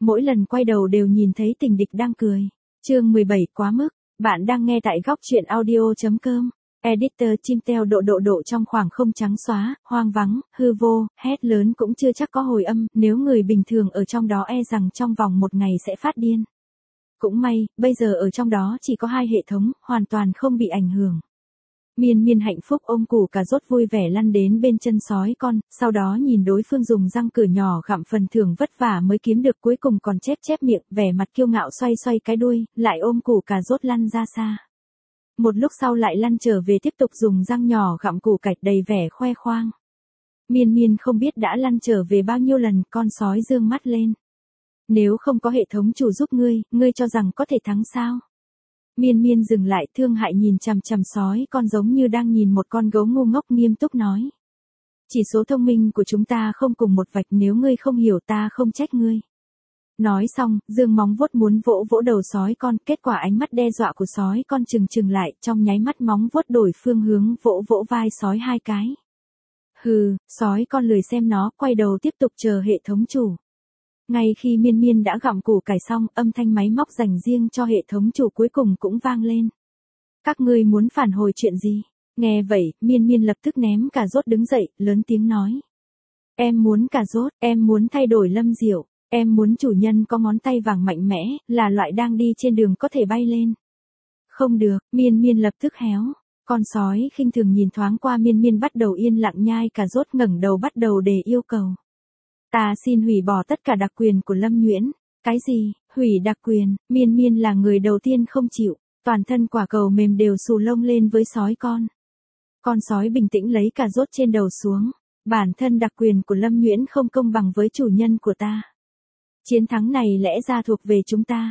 mỗi lần quay đầu đều nhìn thấy tình địch đang cười. Chương 17 quá mức, bạn đang nghe tại góc truyện audio.com. Editor chim teo độ trong khoảng không trắng xóa, hoang vắng, hư vô, hét lớn cũng chưa chắc có hồi âm, nếu người bình thường ở trong đó e rằng trong vòng một ngày sẽ phát điên. Cũng may, bây giờ ở trong đó chỉ có 2 hệ thống, hoàn toàn không bị ảnh hưởng. Miên Miên hạnh phúc ôm củ cà rốt vui vẻ lăn đến bên chân sói con, sau đó nhìn đối phương dùng răng cửa nhỏ gặm phần thưởng vất vả mới kiếm được, cuối cùng còn chép miệng, vẻ mặt kiêu ngạo xoay cái đuôi, lại ôm củ cà rốt lăn ra xa. Một lúc sau lại lăn trở về tiếp tục dùng răng nhỏ gặm củ cải đầy vẻ khoe khoang. Miên Miên không biết đã lăn trở về bao nhiêu lần, con sói dương mắt lên. Nếu không có hệ thống chủ giúp ngươi cho rằng có thể thắng sao? Miên Miên dừng lại thương hại nhìn chằm sói con giống như đang nhìn một con gấu ngu ngốc, nghiêm túc nói. Chỉ số thông minh của chúng ta không cùng một vạch, nếu ngươi không hiểu ta không trách ngươi. Nói xong, dương móng vuốt muốn vỗ đầu sói con, kết quả ánh mắt đe dọa của sói con trừng lại, trong nháy mắt móng vuốt đổi phương hướng vỗ vai sói 2 cái. Hừ, sói con lười xem nó, quay đầu tiếp tục chờ hệ thống chủ. Ngay khi Miên Miên đã gặm củ cải xong, âm thanh máy móc dành riêng cho hệ thống chủ cuối cùng cũng vang lên. Các ngươi muốn phản hồi chuyện gì? Nghe vậy, Miên Miên lập tức ném cà rốt đứng dậy, lớn tiếng nói. Em muốn cà rốt, em muốn thay đổi Lâm Diệu. Em muốn chủ nhân có ngón tay vàng mạnh mẽ, là loại đang đi trên đường có thể bay lên. Không được, Miên Miên lập tức héo. Con sói khinh thường nhìn thoáng qua Miên Miên bắt đầu yên lặng nhai cà rốt, ngẩng đầu bắt đầu để yêu cầu. Ta xin hủy bỏ tất cả đặc quyền của Lâm Nhuyễn. Cái gì, hủy đặc quyền? Miên Miên là người đầu tiên không chịu, toàn thân quả cầu mềm đều xù lông lên với sói con. Con sói bình tĩnh lấy cà rốt trên đầu xuống. Bản thân đặc quyền của Lâm Nhuyễn không công bằng với chủ nhân của ta. Chiến thắng này lẽ ra thuộc về chúng ta.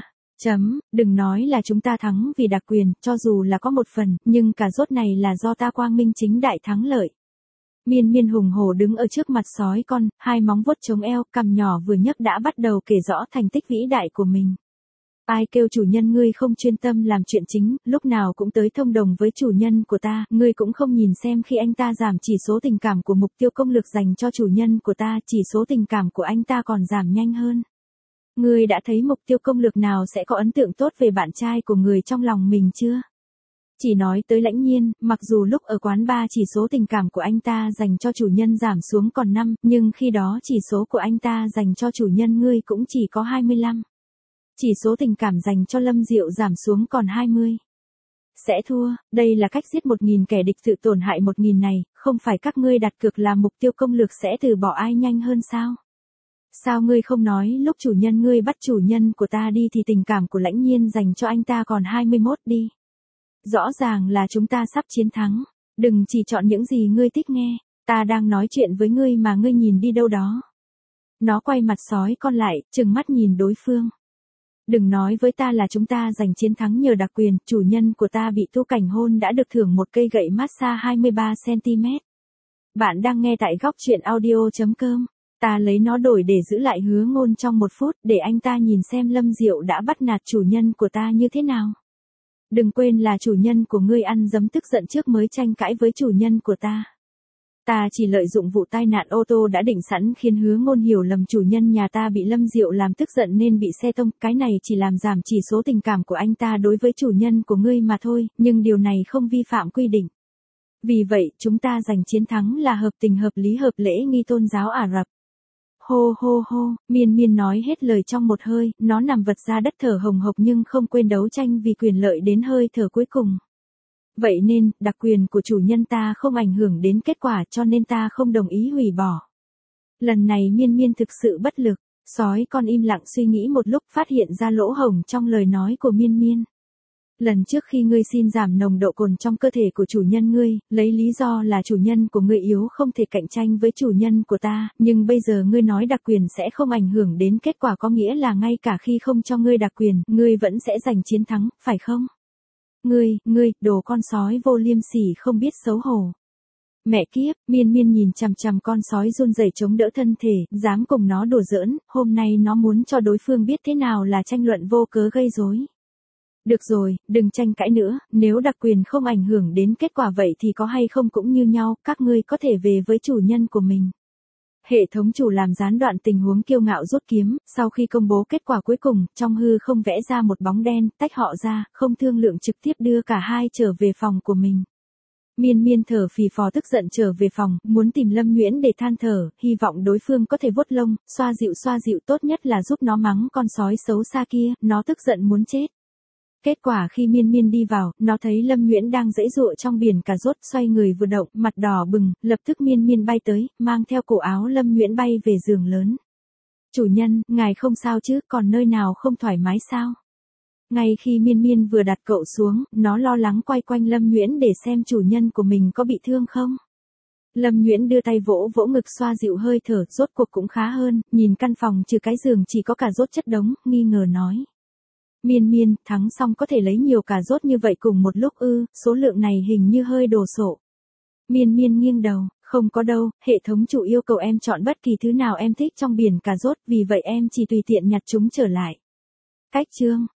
Đừng nói là chúng ta thắng vì đặc quyền, cho dù là có một phần, nhưng cà rốt này là do ta quang minh chính đại thắng lợi. Miên Miên hùng hổ đứng ở trước mặt sói con, 2 móng vuốt chống eo, cằm nhỏ vừa nhấc đã bắt đầu kể rõ thành tích vĩ đại của mình. Ai kêu chủ nhân ngươi không chuyên tâm làm chuyện chính, lúc nào cũng tới thông đồng với chủ nhân của ta, ngươi cũng không nhìn xem khi anh ta giảm chỉ số tình cảm của mục tiêu công lực dành cho chủ nhân của ta, chỉ số tình cảm của anh ta còn giảm nhanh hơn. Ngươi đã thấy mục tiêu công lực nào sẽ có ấn tượng tốt về bạn trai của người trong lòng mình chưa? Chỉ nói tới Lãnh Nhiên, mặc dù lúc ở quán bar chỉ số tình cảm của anh ta dành cho chủ nhân giảm xuống còn 5, nhưng khi đó chỉ số của anh ta dành cho chủ nhân ngươi cũng chỉ có 25. Chỉ số tình cảm dành cho Lâm Diệu giảm xuống còn 20. Sẽ thua, đây là cách giết 1.000 kẻ địch tự tổn hại 1.000 này, không phải các ngươi đặt cược là mục tiêu công lực sẽ từ bỏ ai nhanh hơn sao? Sao ngươi không nói lúc chủ nhân ngươi bắt chủ nhân của ta đi thì tình cảm của Lãnh Nhiên dành cho anh ta còn 21 đi. Rõ ràng là chúng ta sắp chiến thắng. Đừng chỉ chọn những gì ngươi thích nghe. Ta đang nói chuyện với ngươi mà ngươi nhìn đi đâu đó. Nó quay mặt sói con lại, trừng mắt nhìn đối phương. Đừng nói với ta là chúng ta giành chiến thắng nhờ đặc quyền, chủ nhân của ta bị Tu Cảnh hôn đã được thưởng một cây gậy massage 23cm. Bạn đang nghe tại góc truyện audio.com. Ta lấy nó đổi để giữ lại Hứa Ngôn trong 1 phút, để anh ta nhìn xem Lâm Diệu đã bắt nạt chủ nhân của ta như thế nào. Đừng quên là chủ nhân của ngươi ăn dấm tức giận trước mới tranh cãi với chủ nhân của ta. Ta chỉ lợi dụng vụ tai nạn ô tô đã định sẵn khiến Hứa Ngôn hiểu lầm chủ nhân nhà ta bị Lâm Diệu làm tức giận nên bị xe tông, cái này chỉ làm giảm chỉ số tình cảm của anh ta đối với chủ nhân của ngươi mà thôi, nhưng điều này không vi phạm quy định. Vì vậy, chúng ta giành chiến thắng là hợp tình hợp lý hợp lễ nghi tôn giáo Ả Rập. Hô hô hô, Miên Miên nói hết lời trong một hơi, nó nằm vật ra đất thở hồng hộc nhưng không quên đấu tranh vì quyền lợi đến hơi thở cuối cùng. Vậy nên, đặc quyền của chủ nhân ta không ảnh hưởng đến kết quả cho nên ta không đồng ý hủy bỏ. Lần này Miên Miên thực sự bất lực, sói con im lặng suy nghĩ một lúc phát hiện ra lỗ hổng trong lời nói của Miên Miên. Lần trước khi ngươi xin giảm nồng độ cồn trong cơ thể của chủ nhân ngươi, lấy lý do là chủ nhân của ngươi yếu không thể cạnh tranh với chủ nhân của ta, nhưng bây giờ ngươi nói đặc quyền sẽ không ảnh hưởng đến kết quả, có nghĩa là ngay cả khi không cho ngươi đặc quyền, ngươi vẫn sẽ giành chiến thắng, phải không? Ngươi, đồ con sói vô liêm sỉ không biết xấu hổ. Mẹ kiếp, Miên Miên nhìn chằm chằm con sói run rẩy chống đỡ thân thể, dám cùng nó đùa giỡn, hôm nay nó muốn cho đối phương biết thế nào là tranh luận vô cớ gây rối. Được rồi, đừng tranh cãi nữa, nếu đặc quyền không ảnh hưởng đến kết quả vậy thì có hay không cũng như nhau, các ngươi có thể về với chủ nhân của mình. Hệ thống chủ làm gián đoạn tình huống kiêu ngạo rút kiếm, sau khi công bố kết quả cuối cùng, trong hư không vẽ ra một bóng đen, tách họ ra, không thương lượng trực tiếp đưa cả hai trở về phòng của mình. Miên Miên thở phì phò tức giận trở về phòng, muốn tìm Lâm Nguyễn để than thở, hy vọng đối phương có thể vuốt lông, xoa dịu tốt nhất là giúp nó mắng con sói xấu xa kia, nó tức giận muốn chết. Kết quả khi Miên Miên đi vào, nó thấy Lâm Nguyễn đang giãy giụa trong biển cà rốt, xoay người vừa động, mặt đỏ bừng, lập tức Miên Miên bay tới, mang theo cổ áo Lâm Nguyễn bay về giường lớn. Chủ nhân, ngài không sao chứ, còn nơi nào không thoải mái sao? Ngay khi Miên Miên vừa đặt cậu xuống, nó lo lắng quay quanh Lâm Nguyễn để xem chủ nhân của mình có bị thương không. Lâm Nguyễn đưa tay vỗ vỗ ngực xoa dịu hơi thở, rốt cuộc cũng khá hơn, nhìn căn phòng trừ cái giường chỉ có cà rốt chất đống, nghi ngờ nói. Miên Miên, thắng xong có thể lấy nhiều cà rốt như vậy cùng một lúc ư, số lượng này hình như hơi đồ sộ. Miên Miên nghiêng đầu, không có đâu, hệ thống chủ yêu cầu em chọn bất kỳ thứ nào em thích trong biển cà rốt, vì vậy em chỉ tùy tiện nhặt chúng trở lại. Cách chương